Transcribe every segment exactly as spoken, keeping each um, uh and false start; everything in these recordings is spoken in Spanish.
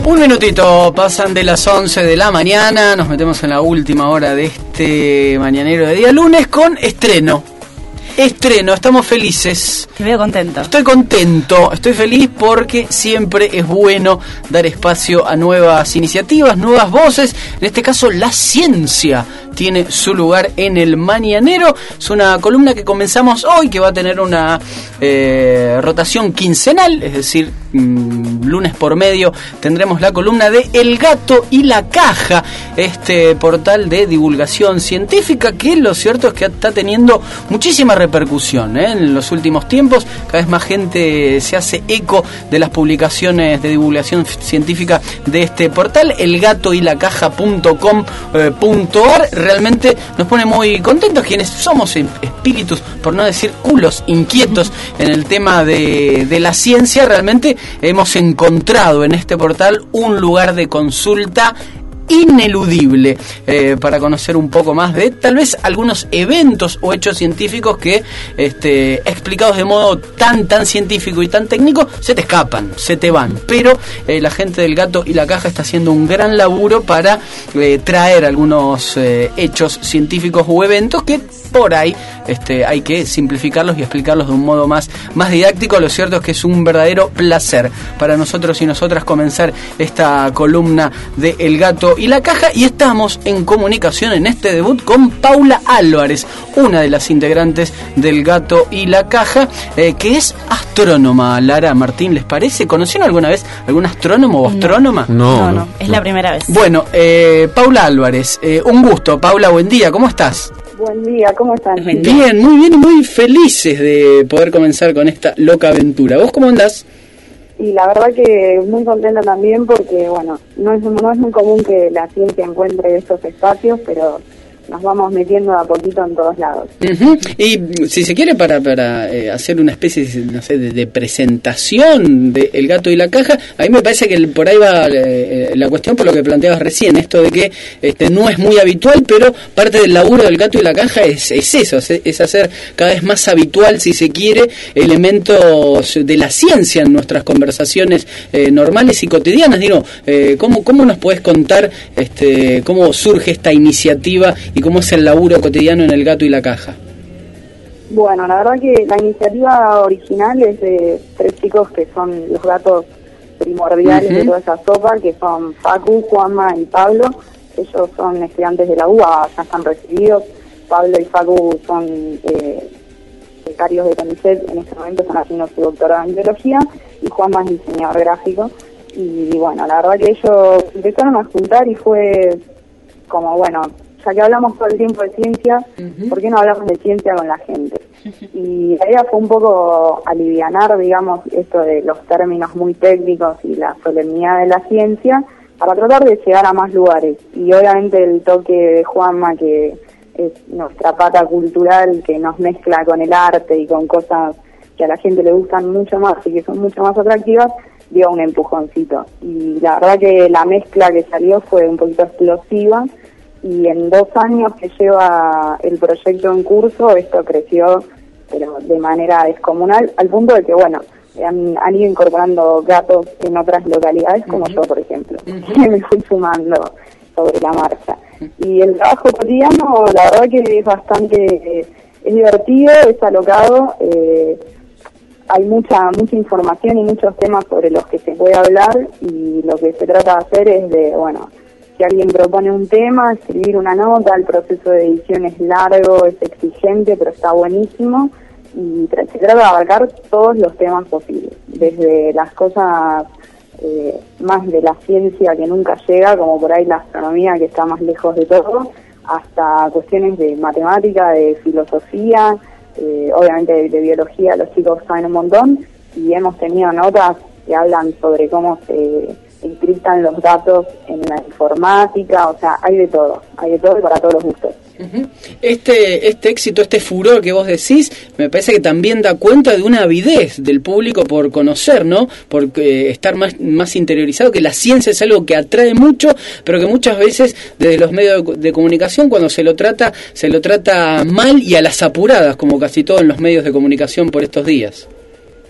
Un minutito, pasan de las once de la mañana, nos metemos en la última hora de este mañanero de día lunes con estreno. Estreno, estamos felices. Te veo contento. Estoy contento, estoy feliz porque siempre es bueno dar espacio a nuevas iniciativas, nuevas voces. En este caso, la ciencia tiene su lugar en el mañanero. Es una columna que comenzamos hoy, que va a tener una eh, rotación quincenal, es decir, mmm, lunes por medio tendremos la columna de El Gato y la Caja, este portal de divulgación científica que lo cierto es que está teniendo muchísima repercusión, ¿eh? En los últimos tiempos. Cada vez más gente se hace eco de las publicaciones de divulgación científica de este portal, el gato y la caja punto com punto a r. Realmente nos pone muy contentos quienes somos espíritus, por no decir culos, inquietos en el tema de, de la ciencia. Realmente hemos encontrado en este portal un lugar de consulta ineludible eh, para conocer un poco más de tal vez algunos eventos o hechos científicos que este, explicados de modo tan tan científico y tan técnico se te escapan, se te van, pero eh, la gente del Gato y la Caja está haciendo un gran laburo para eh, traer algunos eh, hechos científicos o eventos que por ahí este, hay que simplificarlos y explicarlos de un modo más, más didáctico. Lo cierto es que es un verdadero placer para nosotros y nosotras comenzar esta columna de El Gato y la Caja, y estamos en comunicación en este debut con Paula Álvarez, una de las integrantes del Gato y la Caja, eh, que es astrónoma. Lara, Martín, ¿les parece? ¿Conocieron alguna vez algún astrónomo o astrónoma? No, no, no, no. es no. la primera vez. Bueno, eh, Paula Álvarez, eh, un gusto. Paula, buen día, ¿cómo estás? Buen día, ¿cómo están? Bien, muy bien y muy felices de poder comenzar con esta loca aventura. ¿Vos cómo andás? Y la verdad que muy contenta también porque, bueno, no es, no es muy común que la ciencia encuentre estos espacios, pero nos vamos metiendo de a poquito en todos lados. Uh-huh. Y si se quiere, para para eh, hacer una especie de, no sé, de, de presentación de El Gato y la Caja, a mí me parece que por ahí va eh, la cuestión por lo que planteabas recién, esto de que este no es muy habitual, pero parte del laburo del Gato y la Caja es, es eso, es, es hacer cada vez más habitual, si se quiere, elementos de la ciencia en nuestras conversaciones eh, normales y cotidianas. Digo, eh, ¿cómo, ¿cómo nos podés contar este cómo surge esta iniciativa y cómo es el laburo cotidiano en El Gato y la Caja? Bueno, la verdad que la iniciativa original es de tres chicos que son los gatos primordiales uh-huh. de toda esa sopa, que son Facu, Juanma y Pablo. Ellos son estudiantes de la U B A, ya están recibidos. Pablo y Facu son eh, becarios de CONICET, en este momento están haciendo su doctorado en biología, y Juanma es diseñador gráfico. Y bueno, la verdad que ellos empezaron a juntar y fue como, bueno, ya que hablamos todo el tiempo de ciencia, uh-huh. ¿por qué no hablamos de ciencia con la gente? Y la idea fue un poco alivianar, digamos, esto de los términos muy técnicos y la solemnidad de la ciencia, para tratar de llegar a más lugares. Y obviamente el toque de Juanma, que es nuestra pata cultural, que nos mezcla con el arte y con cosas que a la gente le gustan mucho más y que son mucho más atractivas, dio un empujoncito. Y la verdad que la mezcla que salió fue un poquito explosiva, y en dos años que lleva el proyecto en curso, esto creció pero de manera descomunal, al punto de que, bueno, han, han ido incorporando gatos en otras localidades, como uh-huh. yo, por ejemplo, uh-huh. que me fui sumando sobre la marcha. Uh-huh. Y el trabajo cotidiano, la verdad que es bastante, eh, es divertido, es alocado, eh, hay mucha mucha información y muchos temas sobre los que se puede hablar, y lo que se trata de hacer es de, bueno, si alguien propone un tema, escribir una nota, el proceso de edición es largo, es exigente, pero está buenísimo, y tra- se trata de abarcar todos los temas posibles, desde las cosas eh, más de la ciencia que nunca llega, como por ahí la astronomía, que está más lejos de todo, hasta cuestiones de matemática, de filosofía, eh, obviamente de, de biología. Los chicos saben un montón, y hemos tenido notas que hablan sobre cómo se encriptan los datos en la informática, o sea, hay de todo, hay de todo y para todos los gustos. Uh-huh. Este este éxito, este furor que vos decís, me parece que también da cuenta de una avidez del público por conocer, ¿no? Por eh, estar más, más interiorizado, que la ciencia es algo que atrae mucho, pero que muchas veces desde los medios de, de comunicación, cuando se lo trata, se lo trata mal y a las apuradas, como casi todo en los medios de comunicación por estos días.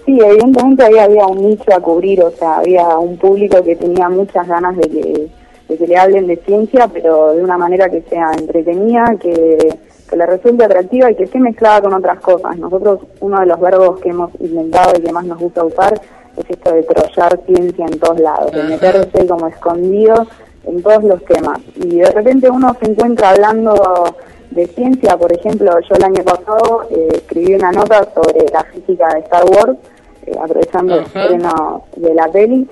Sí, evidentemente ahí había un nicho a cubrir, o sea, había un público que tenía muchas ganas de que, de que le hablen de ciencia, pero de una manera que sea entretenida, que, que le resulte atractiva y que esté mezclada con otras cosas. Nosotros, uno de los verbos que hemos inventado y que más nos gusta usar es esto de trollar ciencia en todos lados, de meterse como escondido en todos los temas. Y de repente uno se encuentra hablando de ciencia. Por ejemplo, yo el año pasado eh, escribí una nota sobre la física de Star Wars, eh, aprovechando el estreno de la peli,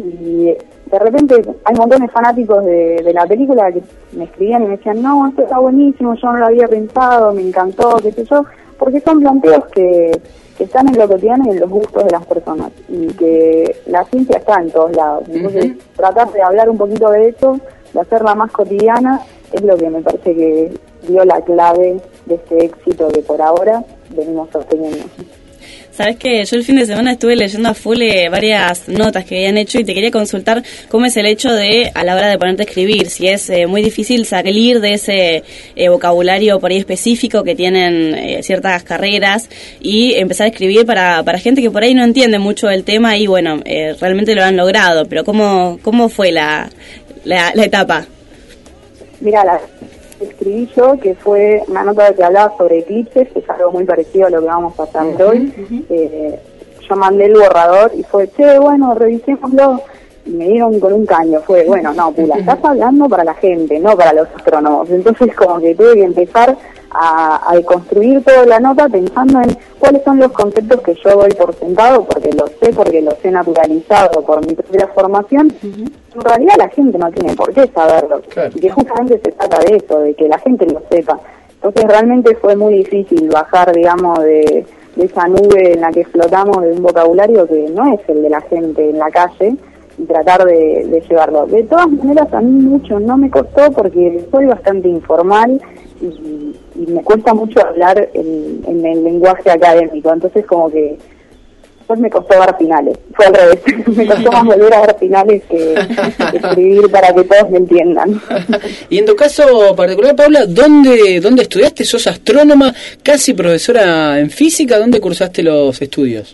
y de repente hay montones de fanáticos de, de la película que me escribían y me decían, no, esto está buenísimo, yo no lo había pensado, me encantó, qué sé yo, porque son planteos que, que están en lo cotidiano y en los gustos de las personas, y que la ciencia está en todos lados. Entonces, uh-huh. tratar de hablar un poquito de eso, de hacerla más cotidiana, es lo que me parece que dio la clave de este éxito que por ahora venimos sosteniendo. Sabes que yo el fin de semana estuve leyendo a full eh, varias notas que habían hecho y te quería consultar cómo es el hecho de, a la hora de ponerte a escribir, si es eh, muy difícil salir de ese eh, vocabulario por ahí específico que tienen eh, ciertas carreras y empezar a escribir para, para gente que por ahí no entiende mucho del tema y bueno, eh, realmente lo han logrado, pero ¿cómo, cómo fue la, la, la etapa? Mira, la escribí yo, que fue una nota que hablaba sobre eclipses, que es algo muy parecido a lo que vamos a hacer uh-huh, hoy. Uh-huh. Eh, yo mandé el borrador y fue, che, bueno, revisémoslo. Y me dieron con un caño. Fue, bueno, no, Pula, estás hablando para la gente, no para los astrónomos. Entonces como que tuve que empezar a, a construir toda la nota pensando en cuáles son los conceptos que yo doy por sentado, porque los sé, porque los he naturalizado por mi propia formación. Uh-huh. En realidad la gente no tiene por qué saberlo. Claro. Y que justamente se trata de eso, de que la gente lo sepa. Entonces realmente fue muy difícil bajar, digamos, de, de esa nube en la que flotamos de un vocabulario que no es el de la gente en la calle, y tratar de, de llevarlo. De todas maneras, a mí mucho no me costó porque soy bastante informal y, y me cuesta mucho hablar en, en el lenguaje académico, entonces como que después me costó dar finales, fue al revés, me costó más volver a dar finales que, que escribir para que todos me entiendan. Y en tu caso particular, Paula, ¿dónde, dónde estudiaste? ¿Sos astrónoma, casi profesora en física? ¿Dónde cursaste los estudios?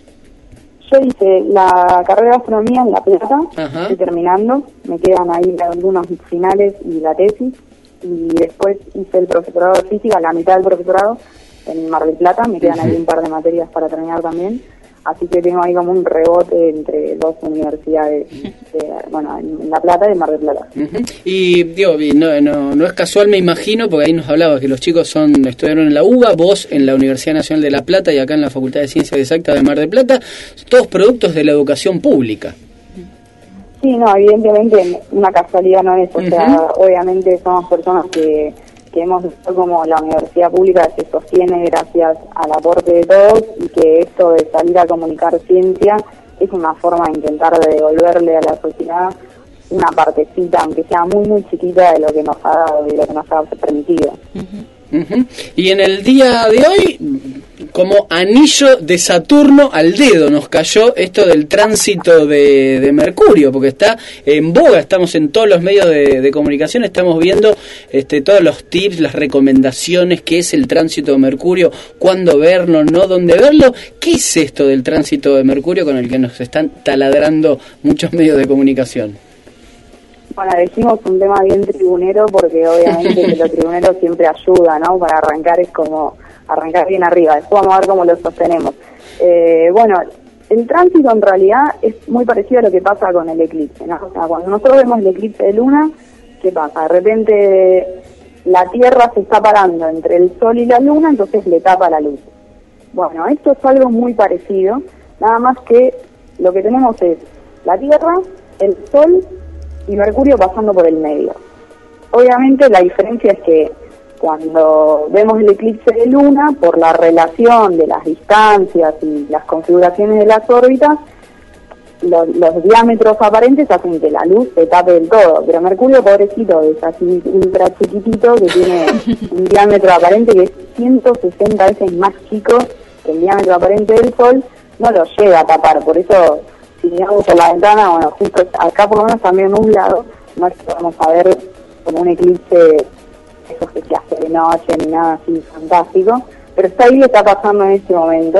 Yo hice la carrera de astronomía en La Plata, Ajá. estoy terminando, me quedan ahí algunos finales y la tesis, y después hice el profesorado de física, la mitad del profesorado, en Mar del Plata, me quedan uh-huh. ahí un par de materias para terminar también, así que tengo ahí como un rebote entre dos universidades, de, bueno, en La Plata y en Mar del Plata. Uh-huh. Y digo, no, no, no es casual, me imagino, porque ahí nos hablaba que los chicos son estudiaron en la UBA, vos en la Universidad Nacional de La Plata y acá en la Facultad de Ciencias Exactas de Mar del Plata, todos productos de la educación pública. Sí, no, evidentemente una casualidad no es, o uh-huh. sea, obviamente somos personas que que hemos visto como la universidad pública se sostiene gracias al aporte de todos y que esto de salir a comunicar ciencia es una forma de intentar de devolverle a la sociedad una partecita, aunque sea muy muy chiquita, de lo que nos ha dado y de lo que nos ha permitido. Uh-huh. Uh-huh. Y en el día de hoy, como anillo de Saturno al dedo nos cayó esto del tránsito de, de Mercurio, porque está en boga, estamos en todos los medios de, de comunicación, estamos viendo este, todos los tips, las recomendaciones, qué es el tránsito de Mercurio, cuándo verlo, no dónde verlo. ¿Qué es esto del tránsito de Mercurio con el que nos están taladrando muchos medios de comunicación? Bueno, decimos un tema bien tribunero porque obviamente que lo tribunero siempre ayuda, ¿no? Para arrancar es como arrancar bien arriba, después vamos a ver cómo lo sostenemos. Eh, bueno, el tránsito en realidad es muy parecido a lo que pasa con el eclipse, ¿no? O sea, cuando nosotros vemos el eclipse de luna, ¿qué pasa? De repente la Tierra se está parando entre el Sol y la Luna, entonces le tapa la luz. Bueno, esto es algo muy parecido, nada más que lo que tenemos es la Tierra, el Sol y Mercurio pasando por el medio. Obviamente la diferencia es que cuando vemos el eclipse de luna, por la relación de las distancias y las configuraciones de las órbitas, los, los diámetros aparentes hacen que la luz se tape del todo, pero Mercurio, pobrecito, es así ultra chiquitito, que tiene un diámetro aparente que es ciento sesenta veces más chico que el diámetro aparente del Sol, no lo llega a tapar. Por eso, si miramos por la ventana, bueno, justo acá por lo menos también nublado, no es que vamos a ver como un eclipse eso que se hace de noche ni nada así fantástico, pero está ahí, está pasando en este momento,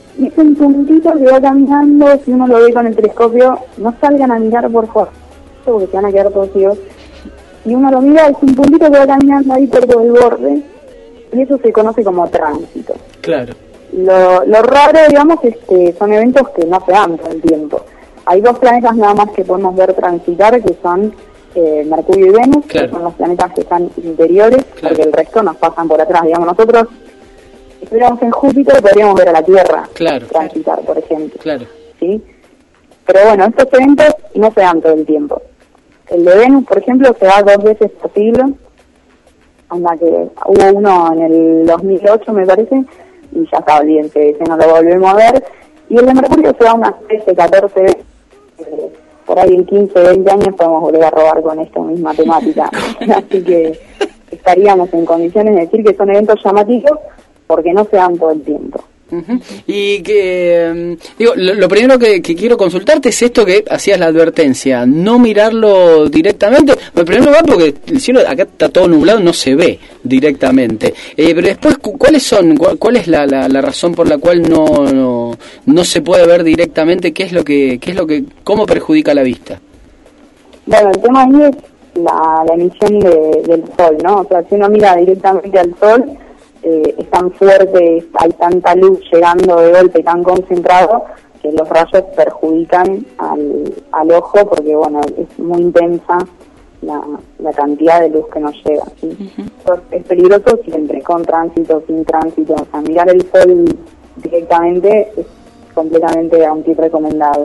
Y es un puntito que va caminando, si uno lo ve con el telescopio, no salgan a mirar por favor, porque se van a quedar todos ciegos. Si uno lo mira, es un puntito que va caminando ahí por todo el borde, y eso se conoce como tránsito. Claro. Lo, lo raro, digamos, es que son eventos que no se dan todo el tiempo. Hay dos planetas nada más que podemos ver transitar, que son eh, Mercurio y Venus, claro. que son los planetas que están interiores, claro. porque el resto nos pasan por atrás. Digamos, nosotros, si estuviéramos en Júpiter, podríamos ver a la Tierra claro. transitar, por ejemplo. Claro. ¿Sí? Pero bueno, estos eventos no se dan todo el tiempo. El de Venus, por ejemplo, se da dos veces por siglo. Anda que hubo uno en el dos mil ocho, me parece, y ya está, olvídense, ese no lo volvemos a ver. Y el de Mercurio se da unas trece, catorce veces. Eh, por ahí en quince, veinte años podemos volver a robar con esta misma temática. Así que estaríamos en condiciones de decir que son eventos llamativos porque no se dan todo el tiempo. Uh-huh. Y que, digo, lo, lo primero que, que quiero consultarte es esto que hacías la advertencia, no mirarlo directamente. Bueno, primero va porque el cielo acá está todo nublado, no se ve directamente. Eh, pero después, ¿cuáles son? ¿Cuál, cuál es la, la, la razón por la cual no, no no se puede ver directamente? ¿Qué es lo que, qué es lo que, cómo perjudica la vista? Bueno, el tema ahí es la, la emisión de, del sol, ¿no? O sea, si uno mira directamente al sol, Eh, es tan fuerte, hay tanta luz llegando de golpe, tan concentrado, que los rayos perjudican al, al ojo porque, bueno, es muy intensa la, la cantidad de luz que nos llega, ¿sí? Uh-huh. Es peligroso siempre, con tránsito, sin tránsito, o sea, mirar el sol directamente es completamente antirrecomendado.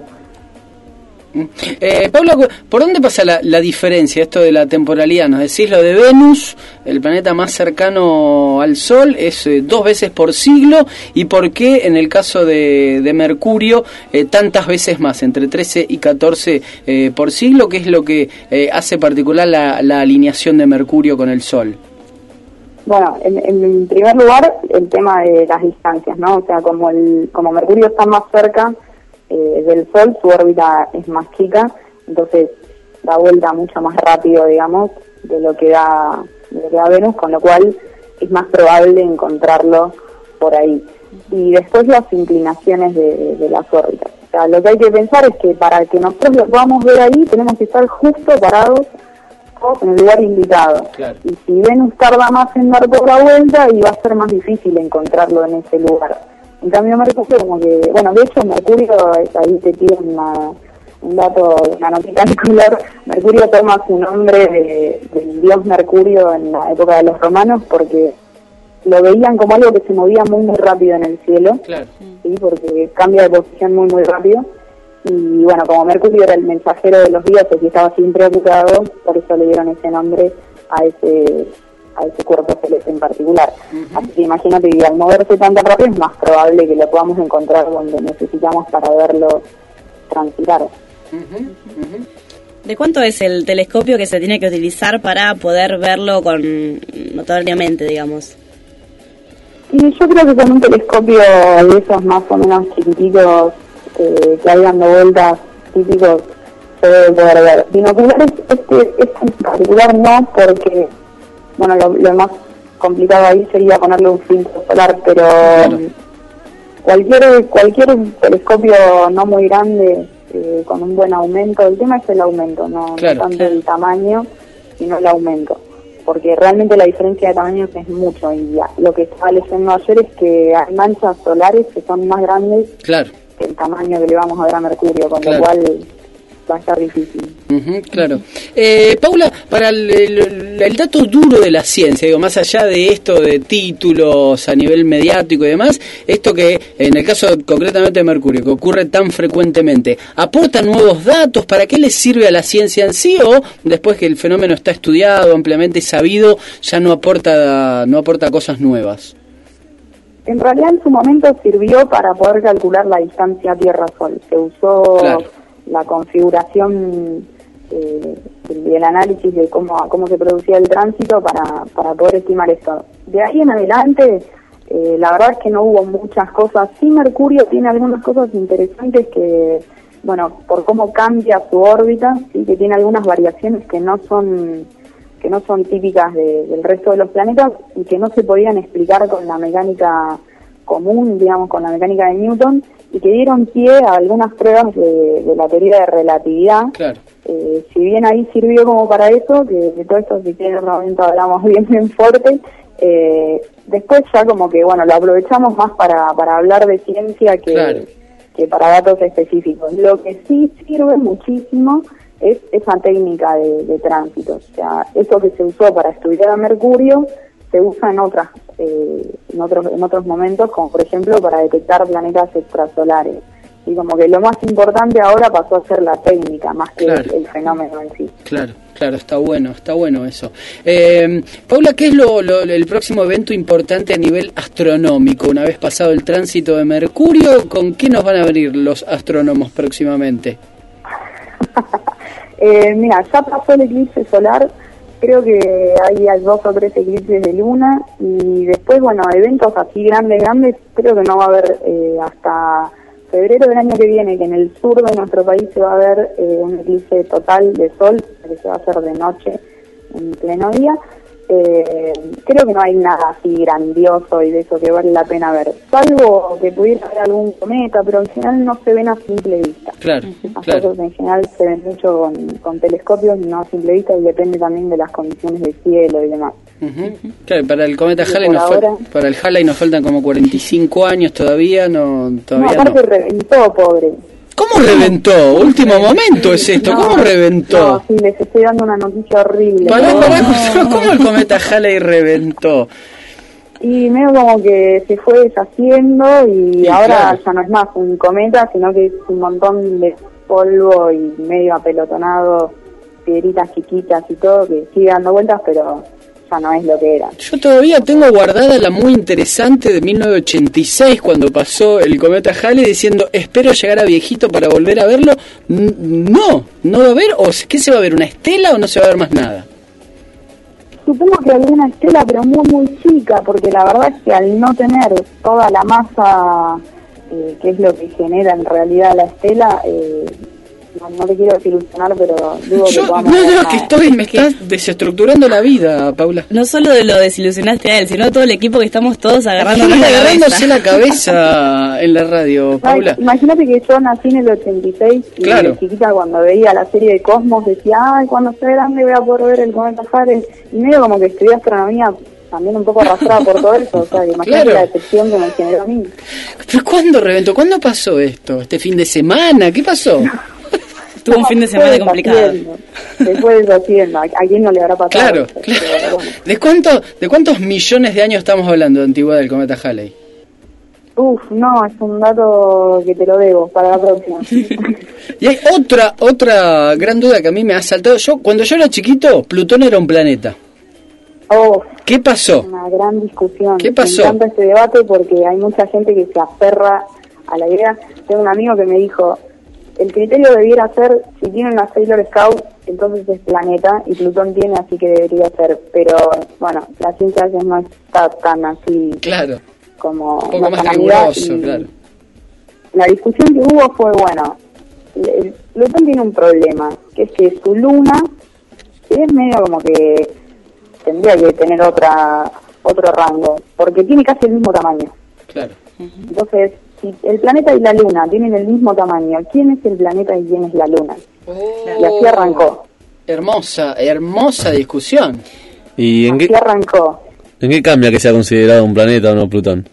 Eh, Paula, ¿por dónde pasa la, la diferencia esto de la temporalidad? Nos decís lo de Venus, el planeta más cercano al Sol, es eh, dos veces por siglo, y por qué en el caso de, de Mercurio eh, tantas veces más, entre trece y catorce eh, por siglo. ¿Qué es lo que eh, hace particular la, la alineación de Mercurio con el Sol? Bueno, en, en primer lugar, el tema de las distancias, ¿no? O sea, como el como Mercurio está más cerca Eh, del Sol, su órbita es más chica, entonces da vuelta mucho más rápido, digamos, de lo que da, de lo que da Venus, con lo cual es más probable encontrarlo por ahí. Y después las inclinaciones de, de las órbitas. O sea, lo que hay que pensar es que para que nosotros lo podamos ver ahí, tenemos que estar justo parados o en el lugar indicado. Claro. Y si Venus tarda más en dar por la vuelta, y va a ser más difícil encontrarlo en ese lugar. En cambio Mercurio, como que, bueno, de hecho Mercurio, ahí te tiro una, un dato, una notita en color. Mercurio toma su nombre de, del dios Mercurio en la época de los romanos, porque lo veían como algo que se movía muy muy rápido en el cielo, claro. ¿sí? Porque cambia de posición muy muy rápido. Y bueno, como Mercurio era el mensajero de los dioses y estaba siempre ocupado, por eso le dieron ese nombre a ese a ese cuerpo celeste en particular. Uh-huh. Así que imagínate que al moverse tan rápido es más probable que lo podamos encontrar donde necesitamos para verlo transitar. Uh-huh. Uh-huh. ¿De cuánto es el telescopio que se tiene que utilizar para poder verlo con notoriamente, digamos? Y yo creo que con un telescopio de esos más o menos chiquititos eh, que hay dando vueltas típicos se debe poder ver. Binoculares, este, este en particular no, porque bueno, lo, lo más complicado ahí sería ponerle un filtro solar, pero claro. cualquier cualquier telescopio no muy grande, eh, con un buen aumento, el tema es el aumento, no, claro, no tanto claro. el tamaño, sino el aumento, porque realmente la diferencia de tamaños es mucho, y ya, lo que estaba leyendo ayer es que hay manchas solares que son más grandes claro. que el tamaño que le vamos a ver a Mercurio, con claro. lo cual va a estar difícil. Uh-huh, claro. Eh, Paula, para el, el, el dato duro de la ciencia, digo, más allá de esto de títulos a nivel mediático y demás, esto que en el caso concretamente de Mercurio, que ocurre tan frecuentemente, ¿aporta nuevos datos? ¿Para qué le sirve a la ciencia en sí? ¿O después que el fenómeno está estudiado, ampliamente sabido, ya no aporta, no aporta cosas nuevas? En realidad en su momento sirvió para poder calcular la distancia Tierra-Sol. Se usó claro. la configuración eh, del análisis de cómo cómo se producía el tránsito para, para poder estimar esto. De ahí en adelante, eh, la verdad es que no hubo muchas cosas. Sí, Mercurio tiene algunas cosas interesantes que, bueno, por cómo cambia su órbita, sí, que tiene algunas variaciones que no son que no son típicas de, del resto de los planetas y que no se podían explicar con la mecánica común, digamos, con la mecánica de Newton, y que dieron pie a algunas pruebas de, de la teoría de relatividad. Claro. Eh, si bien ahí sirvió como para eso, que de todo esto si tiene un momento hablamos bien bien fuerte, eh, después ya como que, bueno, lo aprovechamos más para, para hablar de ciencia que, claro. que para datos específicos. Lo que sí sirve muchísimo es esa técnica de, de tránsito. O sea, eso que se usó para estudiar a Mercurio se usa en otras eh, en otros en otros momentos, como por ejemplo para detectar planetas extrasolares. Y como que lo más importante ahora pasó a ser la técnica, más que claro. el, el fenómeno en sí. Claro, claro, está bueno, está bueno eso. Eh, Paula, ¿qué es lo, lo, el próximo evento importante a nivel astronómico? Una vez pasado el tránsito de Mercurio, ¿con qué nos van a venir los astrónomos próximamente? eh, mira, ya pasó el eclipse solar, creo que hay dos o tres eclipses de luna, y después, bueno, eventos así grandes, grandes, creo que no va a haber eh, hasta febrero del año que viene, que en el sur de nuestro país se va a ver eh, un eclipse total de sol, que se va a hacer de noche, en pleno día. Eh, creo que no hay nada así grandioso y de eso que vale la pena ver, salvo que pudiera haber algún cometa, pero en general no se ven a simple vista. Claro, Esas claro. cosas en general se ven mucho con, con telescopios y no a simple vista, y depende también de las condiciones del cielo y demás. Uh-huh. Claro, para el cometa Halley nos ahora... fal- para el Halley nos faltan como cuarenta y cinco años todavía, no todavía no. Aparte no. reventó, pobre. ¿Cómo reventó? Último momento es esto, no, ¿cómo reventó? No, sí, les estoy dando una noticia horrible. Pará, ¿no? pará, ¿cómo el cometa Halley reventó? Y medio como que se fue deshaciendo y sí, ahora claro. ya no es más un cometa, sino que es un montón de polvo y medio apelotonado, piedritas chiquitas y todo, que sigue dando vueltas, pero ya no es lo que era. Yo todavía tengo guardada la muy interesante de mil novecientos ochenta y seis, cuando pasó el cometa Halley, diciendo, espero llegar a viejito para volver a verlo. N- no, no va a haber, o ¿qué se va a ver? ¿Una estela o no se va a ver más nada? Supongo que alguna estela, pero muy muy chica, porque la verdad es que al no tener toda la masa, eh, que es lo que genera en realidad la estela, eh, no, no te quiero desilusionar, pero digo Yo, que podamos no, ver no, nada. que estoy, me estás desestructurando la vida, Paula. No solo de lo desilusionaste a él, sino todo el equipo que estamos todos agarrándonos Estoy la agarrándose cabeza. la cabeza en la radio, Paula. Ay, imagínate que yo nací en el ochenta y seis y Claro. de chiquita cuando veía la serie de Cosmos decía, ay, cuando sea grande voy a poder ver el cometa Halley, y medio como que estudié astronomía también un poco arrastrada por todo eso, o sea, que imagínate Claro. la decepción que me generó a mí. ¿Pero cuándo reventó? ¿Cuándo pasó esto? ¿Este fin de semana? ¿Qué pasó? Tuvo un fin de semana complicado. Se fue deshaciendo, ¿a quién no le habrá pasado? Claro, Pero, claro. bueno. ¿De, cuánto, ¿De cuántos millones de años estamos hablando de antigüedad del cometa Halley? Uf, no, es un dato que te lo debo para la próxima. Y hay otra otra gran duda que a mí me ha saltado. Yo Cuando yo era chiquito, Plutón era un planeta. Oh, ¿Qué pasó? una gran discusión. ¿Qué pasó? Me encanta este debate porque hay mucha gente que se aferra a la idea. Tengo un amigo que me dijo, el criterio debiera ser, si tiene una Sailor Scout, entonces es planeta, y Plutón tiene, así que debería ser. Pero, bueno, la ciencia a veces no está tan así Claro, como... un poco más banalidad, riguroso, y claro. La discusión que hubo fue, bueno, el- el Plutón tiene un problema, que es que su luna es medio como que tendría que tener otra otro rango, porque tiene casi el mismo tamaño. Claro. Entonces, si el planeta y la luna tienen el mismo tamaño, ¿quién es el planeta y quién es la luna? Y así arrancó. Hermosa, hermosa discusión. ¿Y en Así qué, arrancó. en qué cambia que sea considerado un planeta o no Plutón?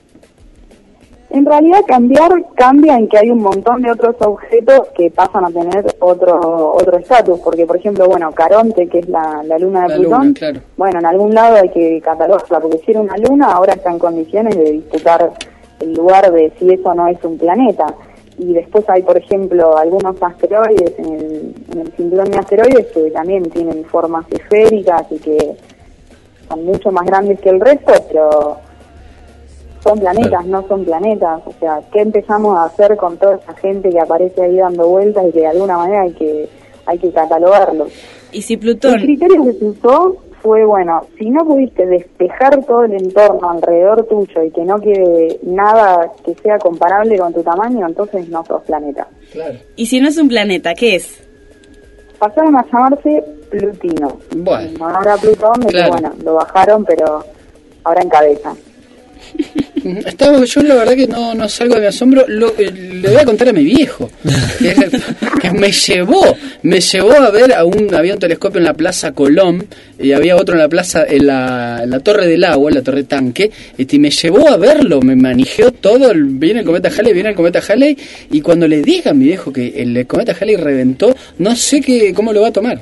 En realidad cambiar cambia en que hay un montón de otros objetos que pasan a tener otro otro estatus, porque por ejemplo, bueno, Caronte, que es la, la luna de La Plutón, luna, claro. bueno, en algún lado hay que catalogarla, porque si era una luna, ahora está en condiciones de disputar el lugar de si eso no es un planeta. Y después hay, por ejemplo, algunos asteroides en el, en el cinturón de asteroides que también tienen formas esféricas y que son mucho más grandes que el resto, pero son planetas, Claro. no son planetas. O sea, ¿qué empezamos a hacer con toda esa gente que aparece ahí dando vueltas y que de alguna manera hay que hay que catalogarlos? Y si El Plutón... criterio que se usó fue, bueno, si no pudiste despejar todo el entorno alrededor tuyo y que no quede nada que sea comparable con tu tamaño, entonces no sos planeta. Claro. Y si no es un planeta, ¿qué es? Pasaron a llamarse Plutino. Bueno. En honor a Plutón, de Claro. que, bueno, lo bajaron, pero ahora en cabeza. Estaba, yo la verdad que no, no salgo de mi asombro. Lo, le voy a contar a mi viejo que, que me llevó me llevó a ver a un había un telescopio en la Plaza Colón y había otro en la plaza en la, en la Torre del Agua, en la Torre Tanque, este, y me llevó a verlo, me manijeó todo. El, viene el cometa Halley, viene el cometa Halley, y cuando le diga a mi viejo que el cometa Halley reventó, no sé qué cómo lo va a tomar.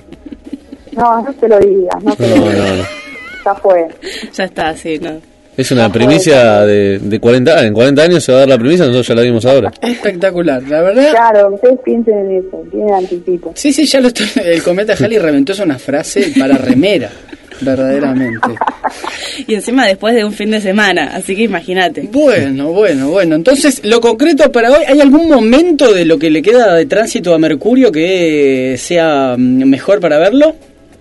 No, no se lo digas, no se lo No, digas. no, no. Ya fue. Ya está, sí, no. Es una primicia de, de cuarenta años. En cuarenta años se va a dar la primicia, nosotros ya la vimos ahora. Espectacular, la verdad. Claro, ustedes piensen en eso, tienen anticipo. Sí, sí, ya lo estoy. El cometa Halley reventó, es una frase para remera, verdaderamente. Y encima después de un fin de semana, así que imagínate. Bueno, bueno, bueno. Entonces, lo concreto para hoy, ¿hay algún momento de lo que le queda de tránsito a Mercurio que sea mejor para verlo?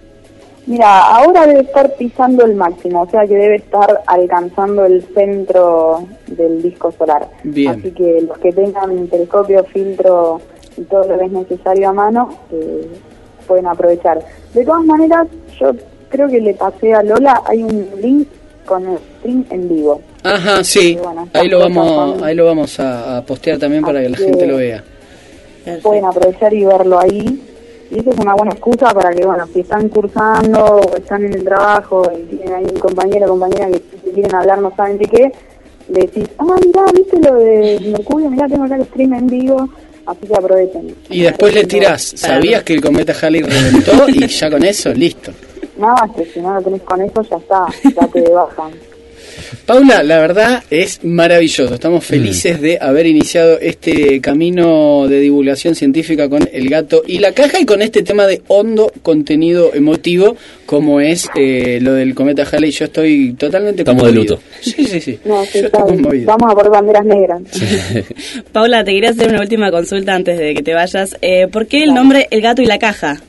Mira, ahora debe estar pisando el máximo, o sea que debe estar alcanzando el centro del disco solar. Bien. Así que los que tengan telescopio, filtro y todo lo que es necesario a mano, eh, pueden aprovechar. De todas maneras, yo creo que le pasé a Lola, hay un link con el stream en vivo. Ajá, sí. Y bueno, Ahí lo estas cosas vamos, son- ahí lo vamos a, a postear también para que la Así gente que- lo vea. Pueden aprovechar y verlo ahí. Y eso es una buena excusa para que, bueno, si están cursando o están en el trabajo y tienen ahí un compañero o compañera que si quieren hablar no saben de qué, le decís, ah, mirá, ¿viste lo de Mercurio? Mirá, tengo acá el stream en vivo, así que aprovechen. Y después le tirás, ¿sabías que el cometa Halley reventó? Y ya con eso, listo. No, es que si no lo tenés con eso, ya está, ya te bajan. Paula, la verdad es maravilloso. Estamos felices de haber iniciado este camino de divulgación científica con el gato y la caja, y con este tema de hondo contenido emotivo como es eh, lo del cometa Halley. Yo estoy totalmente Estamos de conmovido. luto. Sí, sí, sí. No, sí, Yo está estoy bien. conmovido. Vamos a por banderas negras. Paula, te quería hacer una última consulta antes de que te vayas. Eh, ¿Por qué el nombre El Gato y la Caja?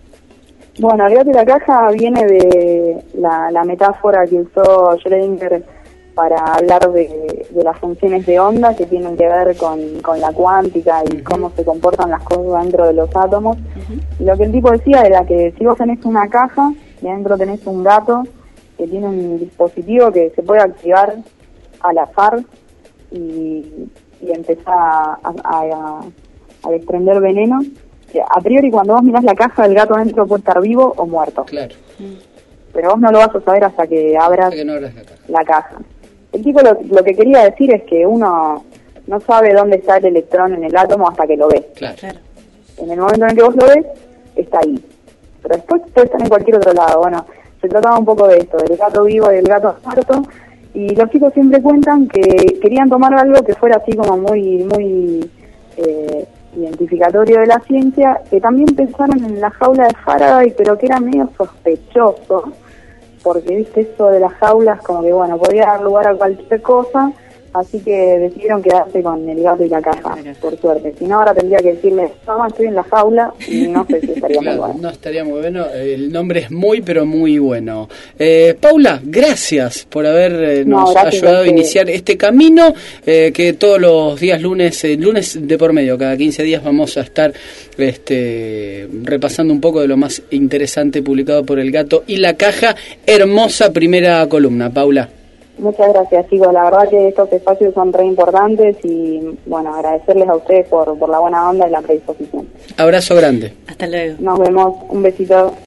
Bueno, el gato y la caja viene de la, la metáfora que usó Schrödinger para hablar de, de las funciones de onda que tienen que ver con, con la cuántica y cómo se comportan las cosas dentro de los átomos. Y lo que el tipo decía era que si vos tenés una caja y adentro tenés un gato que tiene un dispositivo que se puede activar al azar y, y empezar a, a, a, a desprender veneno, a priori cuando vos mirás la caja, el gato adentro puede estar vivo o muerto, Claro. pero vos no lo vas a saber hasta que abras Hasta que no abras la caja. la caja. El tipo lo, lo que quería decir es que uno no sabe dónde está el electrón en el átomo hasta que lo ve. Claro. Claro. En el momento en el que vos lo ves, está ahí. Pero después puede estar en cualquier otro lado. Bueno, se trataba un poco de esto, del gato vivo y del gato muerto. Y los chicos siempre cuentan que querían tomar algo que fuera así como muy, muy eh, identificatorio de la ciencia, que también pensaron en la jaula de Faraday, pero que era medio sospechoso, porque viste eso de las jaulas como que bueno, podía dar lugar a cualquier cosa, así que decidieron quedarse con el gato y la caja, por suerte. Si no, ahora tendría que decirle, mamá, estoy en la jaula, y no sé si estaría muy Claro, bueno. no estaría muy bueno. El nombre es muy, pero muy bueno. Eh, Paula, gracias por habernos No, gracias ayudado a a ustedes. iniciar este camino, eh, que todos los días lunes, eh, lunes de por medio, cada quince días vamos a estar este, repasando un poco de lo más interesante publicado por El Gato y la Caja. Hermosa primera columna, Paula. Muchas gracias, chicos. La verdad que estos espacios son re importantes y, bueno, agradecerles a ustedes por, por la buena onda y la predisposición. Abrazo grande. Hasta luego. Nos vemos. Un besito.